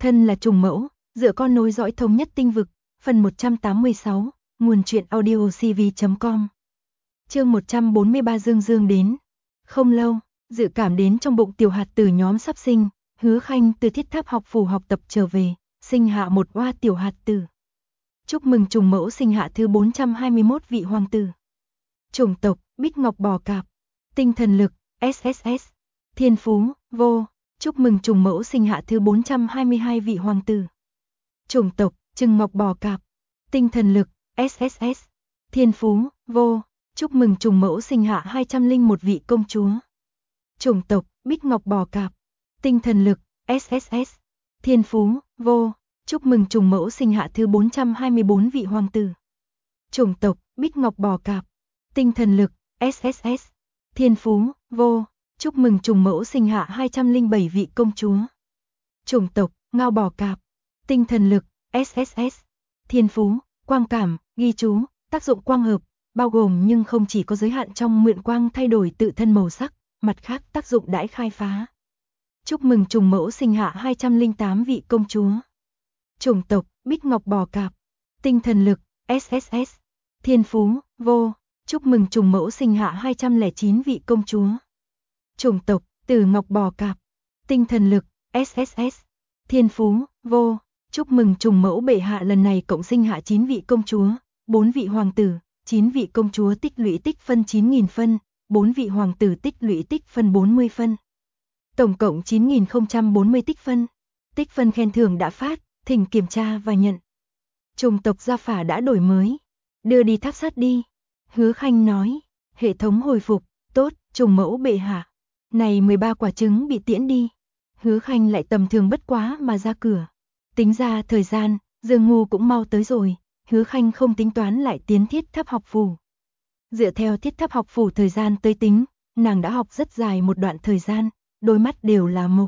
Thân là trùng mẫu, dựa con nối dõi thống nhất tinh vực, phần 186, nguồn truyện audio cv.com. Chương 143 Dương Dương đến. Không lâu, dự cảm đến trong bụng tiểu hạt tử nhóm sắp sinh, Hứa Khanh từ Thiết Tháp học phủ học tập trở về, sinh hạ một oa tiểu hạt tử. Chúc mừng trùng mẫu sinh hạ thứ 421 vị hoàng tử. Chủng tộc, Bích Ngọc Bò Cạp. Tinh thần lực, SSS. Thiên phú, vô. Chúc mừng trùng mẫu sinh hạ thứ 422 vị hoàng tử. Chủng tộc, Trừng Ngọc Bò Cạp. Tinh thần lực, SSS. Thiên phú, vô. Chúc mừng trùng mẫu sinh hạ 201 vị công chúa. Chủng tộc, Bích Ngọc Bò Cạp. Tinh thần lực, SSS. Thiên phú, vô. Chúc mừng trùng mẫu sinh hạ thứ 424 vị hoàng tử. Chủng tộc, Bích Ngọc Bò Cạp. Tinh thần lực, SSS. Thiên phú, vô. Chúc mừng trùng mẫu sinh hạ 207 vị công chúa. Chủng tộc, Ngao Bò Cạp. Tinh thần lực, SSS. Thiên phú, quang cảm, ghi chú, tác dụng quang hợp, bao gồm nhưng không chỉ có giới hạn trong mượn quang thay đổi tự thân màu sắc, mặt khác tác dụng đãi khai phá. Chúc mừng trùng mẫu sinh hạ 208 vị công chúa. Chủng tộc, Bích Ngọc Bò Cạp. Tinh thần lực, SSS. Thiên phú, vô. Chúc mừng trùng mẫu sinh hạ 209 vị công chúa. Chủng tộc, Tử Ngọc Bò Cạp. Tinh thần lực, SSS. Thiên phú, vô. Chúc mừng trùng mẫu bệ hạ lần này cộng sinh hạ 9 vị công chúa, 4 vị hoàng tử, 9 vị công chúa tích lũy tích phân 9.000 phân, 4 vị hoàng tử tích lũy tích phân 40 phân. Tổng cộng 9.040 tích phân. Tích phân khen thưởng đã phát, thỉnh kiểm tra và nhận. Chủng tộc Gia Phả đã đổi mới. Đưa đi tháp sát đi. Hứa Khanh nói. Hệ thống hồi phục, tốt, trùng mẫu bệ hạ. Này 13 quả trứng bị tiễn đi. Hứa Khanh lại tầm thường bất quá mà ra cửa. Tính ra thời gian, Dương Ngu cũng mau tới rồi. Hứa Khanh không tính toán lại tiến Thiết Tháp học phủ. Dựa theo Thiết Tháp học phủ thời gian tới tính, nàng đã học rất dài một đoạn thời gian, đôi mắt đều là mục.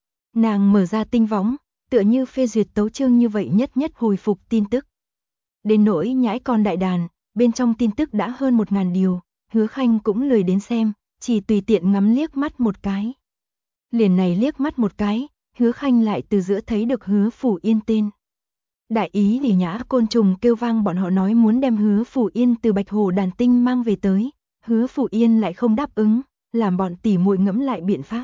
Nàng mở ra tinh võng, tựa như phê duyệt tấu chương như vậy nhất nhất hồi phục tin tức. Đến nỗi nhãi con đại đàn, bên trong tin tức đã hơn 1000 điều, Hứa Khanh cũng lười đến xem, chỉ tùy tiện ngắm liếc mắt một cái. Liền này liếc mắt một cái, Hứa Khanh lại từ giữa thấy được Hứa Phủ Yên tên. Đại ý Lý Nhã côn trùng kêu vang bọn họ nói muốn đem Hứa Phủ Yên từ Bạch Hồ đàn tinh mang về tới, Hứa Phủ Yên lại không đáp ứng, làm bọn tỉ muội ngẫm lại biện pháp.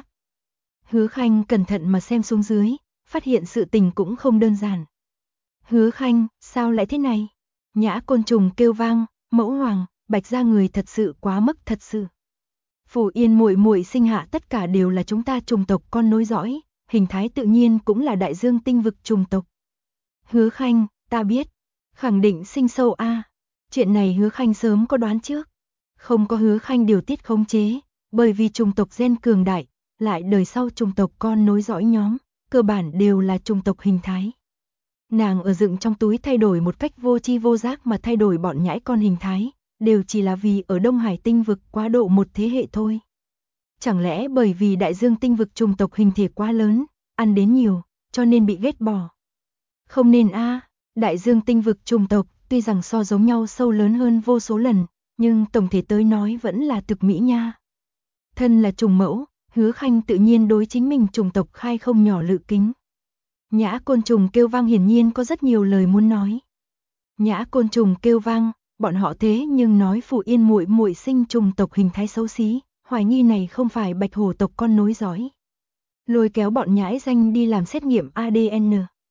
Hứa Khanh cẩn thận mà xem xuống dưới, phát hiện sự tình cũng không đơn giản. Hứa Khanh, sao lại thế này? Nhã côn trùng kêu vang, mẫu hoàng, Bạch gia người thật sự quá mức thật sự. Phủ Yên muội muội sinh hạ tất cả đều là chúng ta trùng tộc con nối dõi, hình thái tự nhiên cũng là đại dương tinh vực trùng tộc. Hứa Khanh, ta biết, khẳng định sinh sâu a. Chuyện này Hứa Khanh sớm có đoán trước. Không có Hứa Khanh điều tiết khống chế, bởi vì trùng tộc gen cường đại, lại đời sau trùng tộc con nối dõi nhóm, cơ bản đều là trùng tộc hình thái. Nàng ở dựng trong túi thay đổi một cách vô tri vô giác mà thay đổi bọn nhãi con hình thái, đều chỉ là vì ở Đông Hải tinh vực quá độ một thế hệ thôi. Chẳng lẽ bởi vì đại dương tinh vực trùng tộc hình thể quá lớn, ăn đến nhiều, cho nên bị ghét bỏ? Không nên a, đại dương tinh vực trùng tộc tuy rằng so giống nhau sâu lớn hơn vô số lần, nhưng tổng thể tới nói vẫn là thực mỹ nha. Thân là trùng mẫu, Hứa Khanh tự nhiên đối chính mình trùng tộc khai không nhỏ lự kính. Nhã côn trùng kêu vang hiển nhiên có rất nhiều lời muốn nói. Nhã côn trùng kêu vang, bọn họ thế nhưng nói Phủ Yên muội muội sinh trùng tộc hình thái xấu xí, hoài nghi này không phải Bạch Hổ tộc con nối dõi. Lôi kéo bọn nhãi danh đi làm xét nghiệm ADN.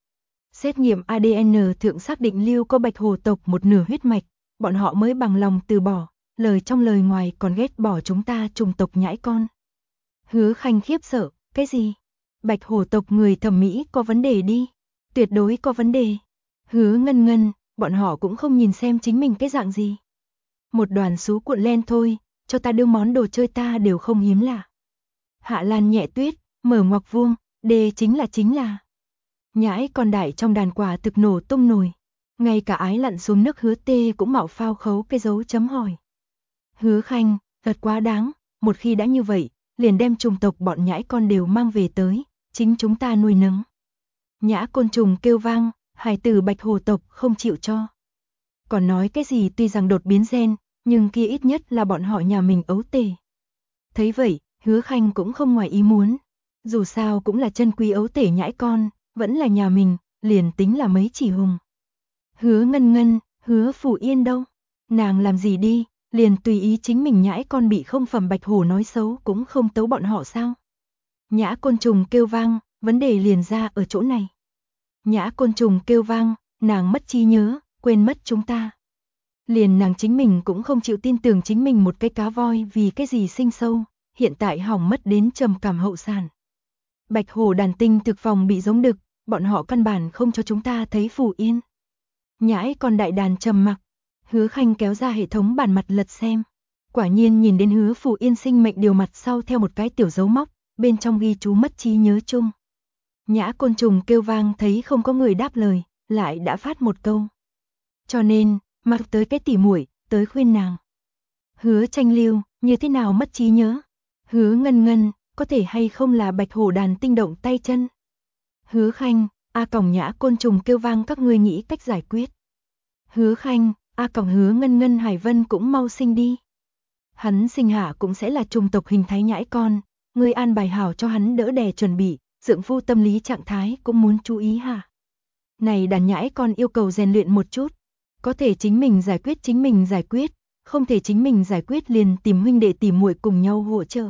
Xét nghiệm ADN thượng xác định lưu có Bạch Hổ tộc một nửa huyết mạch, bọn họ mới bằng lòng từ bỏ, lời trong lời ngoài còn ghét bỏ chúng ta trùng tộc nhãi con. Hứa Khanh khiếp sợ, cái gì? Bạch Hổ tộc người thẩm mỹ có vấn đề đi, tuyệt đối có vấn đề. Hứa Ngân Ngân, bọn họ cũng không nhìn xem chính mình cái dạng gì. Một đoàn xú cuộn len thôi, cho ta đưa món đồ chơi ta đều không hiếm lạ. Hạ Lan Nhẹ Tuyết, mở ngoặc vuông, đề chính là. Nhãi con đại trong đàn quả thực nổ tung nồi. Ngay cả ái lặn xuống nước Hứa Tê cũng mạo phao khấu cái dấu chấm hỏi. Hứa Khanh, thật quá đáng, một khi đã như vậy, liền đem trùng tộc bọn nhãi con đều mang về tới, chính chúng ta nuôi nấng. Nhã côn trùng kêu vang, hài tử Bạch Hồ tộc không chịu cho. Còn nói cái gì tuy rằng đột biến gen, nhưng kia ít nhất là bọn họ nhà mình ấu tề. Thấy vậy, Hứa Khanh cũng không ngoài ý muốn. Dù sao cũng là chân quý ấu tể nhãi con, vẫn là nhà mình, liền tính là mấy chỉ hùng. Hứa Ngân Ngân, Hứa Phủ Yên đâu? Nàng làm gì đi, liền tùy ý chính mình nhãi con bị không phẩm bạch hổ nói xấu cũng không tấu bọn họ sao? Nhã Côn Trùng kêu vang, vấn đề liền ra ở chỗ này. Nhã Côn Trùng kêu vang, nàng mất trí nhớ, quên mất chúng ta. Liền nàng chính mình cũng không chịu tin tưởng chính mình một cái cá voi vì cái gì sinh sâu, hiện tại hỏng mất đến trầm cảm hậu sản. Bạch hổ đàn tinh thực phòng bị giống đực, bọn họ căn bản không cho chúng ta thấy Phủ Yên. Nhãi con đại đàn trầm mặc, Hứa Khanh kéo ra hệ thống bản mặt lật xem. Quả nhiên nhìn đến Hứa Phủ Yên sinh mệnh điều mặt sau theo một cái tiểu dấu móc, bên trong ghi chú mất trí nhớ chung. Nhã Côn Trùng kêu vang thấy không có người đáp lời, lại đã phát một câu. Cho nên, mặc tới cái tỉ muội, tới khuyên nàng. Hứa Tranh Lưu, như thế nào mất trí nhớ? Hứa Ngân Ngân, có thể hay không là bạch hổ đàn tinh động tay chân? Hứa Khanh, Nhã Côn Trùng kêu vang các ngươi nghĩ cách giải quyết. Hứa Khanh, Hứa Ngân Ngân Hải Vân cũng mau sinh đi. Hắn sinh hạ cũng sẽ là trùng tộc hình thái nhãi con, ngươi an bài hảo cho hắn đỡ đẻ chuẩn bị, dưỡng phu tâm lý trạng thái cũng muốn chú ý hả? Này đàn nhãi con yêu cầu rèn luyện một chút, có thể chính mình giải quyết, không thể chính mình giải quyết liền tìm huynh đệ tỉ muội cùng nhau hỗ trợ.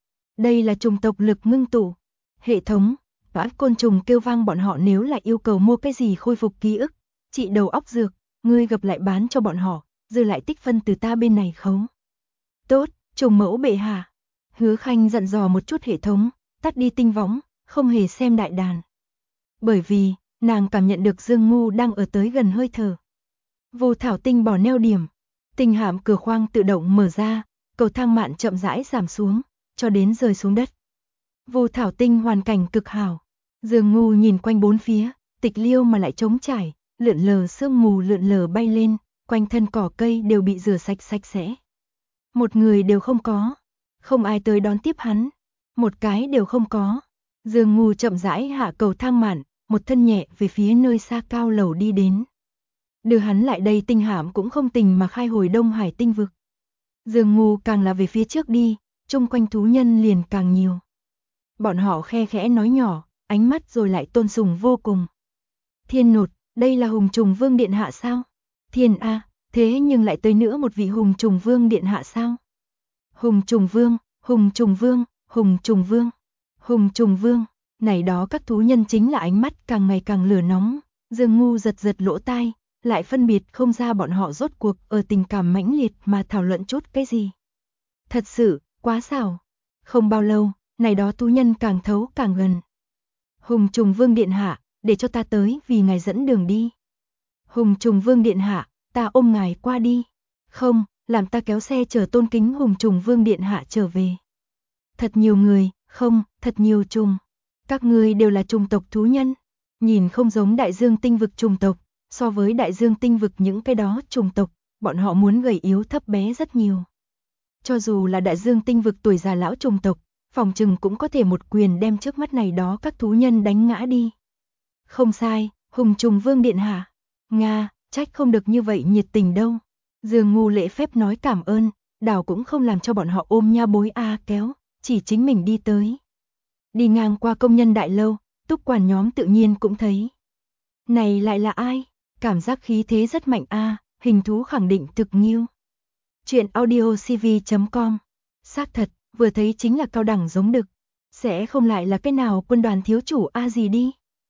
Đây là trùng tộc lực ngưng tụ. Hệ thống, Côn Trùng kêu vang bọn họ nếu là yêu cầu mua cái gì khôi phục ký ức, trị đầu óc dược, ngươi gặp lại bán cho bọn họ, dư lại tích phân từ ta bên này khấu. Tốt, trùng mẫu bệ hạ. Hứa Khanh dặn dò một chút hệ thống, tắt đi tinh võng, không hề xem đại đàn. Bởi vì, nàng cảm nhận được Dương Ngu đang ở tới gần hơi thở. Vô thảo tinh bỏ neo điểm, tinh hạm cửa khoang tự động mở ra, cầu thang mạn chậm rãi giảm xuống, cho đến rơi xuống đất. Vô thảo tinh hoàn cảnh cực hảo. Dương Ngu nhìn quanh bốn phía, tịch liêu mà lại trống trải, lượn lờ sương mù lượn lờ bay lên, quanh thân cỏ cây đều bị rửa sạch sạch sẽ. Một người đều không có, không ai tới đón tiếp hắn, một cái đều không có. Dương Ngu chậm rãi hạ cầu thang mạn, một thân nhẹ về phía nơi xa cao lầu đi đến. Đưa hắn lại đây tinh hạm cũng không tình mà khai hồi Đông Hải tinh vực. Dương Ngu càng là về phía trước đi, chung quanh thú nhân liền càng nhiều. Bọn họ khe khẽ nói nhỏ, ánh mắt rồi lại tôn sùng vô cùng. Thiên Nột, đây là Hùng Trùng Vương Điện Hạ sao? Thiên A, thế nhưng lại tới nữa một vị Hùng Trùng Vương Điện Hạ sao? Hùng Trùng Vương, Hùng Trùng Vương, Hùng Trùng Vương, Hùng Trùng Vương, này đó các thú nhân chính là ánh mắt càng ngày càng lửa nóng. Dương Ngu giật giật lỗ tai, lại phân biệt không ra bọn họ rốt cuộc ở tình cảm mãnh liệt mà thảo luận chút cái gì. Thật sự, quá xảo. Không bao lâu, này đó thú nhân càng thấu càng gần. Hùng Trùng Vương Điện Hạ, để cho ta tới vì ngài dẫn đường đi. Hùng Trùng Vương Điện Hạ, ta ôm ngài qua đi. Không, làm ta kéo xe chở tôn kính Hùng Trùng Vương Điện Hạ trở về. Thật nhiều người, không, thật nhiều trùng. Các ngươi đều là trùng tộc thú nhân. Nhìn không giống đại dương tinh vực trùng tộc, so với đại dương tinh vực những cái đó trùng tộc, bọn họ muốn gầy yếu thấp bé rất nhiều. Cho dù là đại dương tinh vực tuổi già lão trùng tộc, phòng trừng cũng có thể một quyền đem trước mắt này đó các thú nhân đánh ngã đi. Không sai, Hùng Trùng Vương Điện Hạ. Nga, trách không được như vậy nhiệt tình đâu. Dương Ngu lễ phép nói cảm ơn, đảo cũng không làm cho bọn họ ôm nha bối kéo, chỉ chính mình đi tới. Đi ngang qua công nhân đại lâu, túc quản nhóm tự nhiên cũng thấy. Này lại là ai? Cảm giác khí thế rất mạnh hình thú khẳng định thực nghiêu. Chuyện audiocv.com. Xác thật, vừa thấy chính là cao đẳng giống đực. Sẽ không lại là cái nào quân đoàn thiếu chủ gì đi.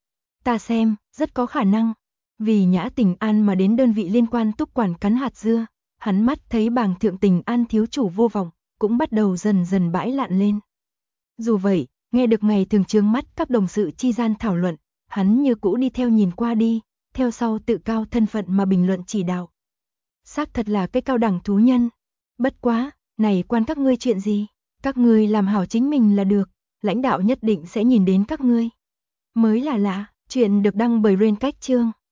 Ta xem, rất có khả năng. Vì Nhã Tình An mà đến đơn vị liên quan túc quản cắn hạt dưa, hắn mắt thấy bàng thượng Tình An thiếu chủ vô vọng, cũng bắt đầu dần dần bãi lạn lên. Dù vậy, nghe được ngày thường chướng mắt các đồng sự chi gian thảo luận, hắn như cũ đi theo nhìn qua đi, theo sau tự cao thân phận mà bình luận chỉ đạo. Xác thật là cái cao đẳng thú nhân. Bất quá, này quan các ngươi chuyện gì? Các ngươi làm hảo chính mình là được, lãnh đạo nhất định sẽ nhìn đến các ngươi. Mới là lạ, chuyện được đăng bởi Rain Cách Chương.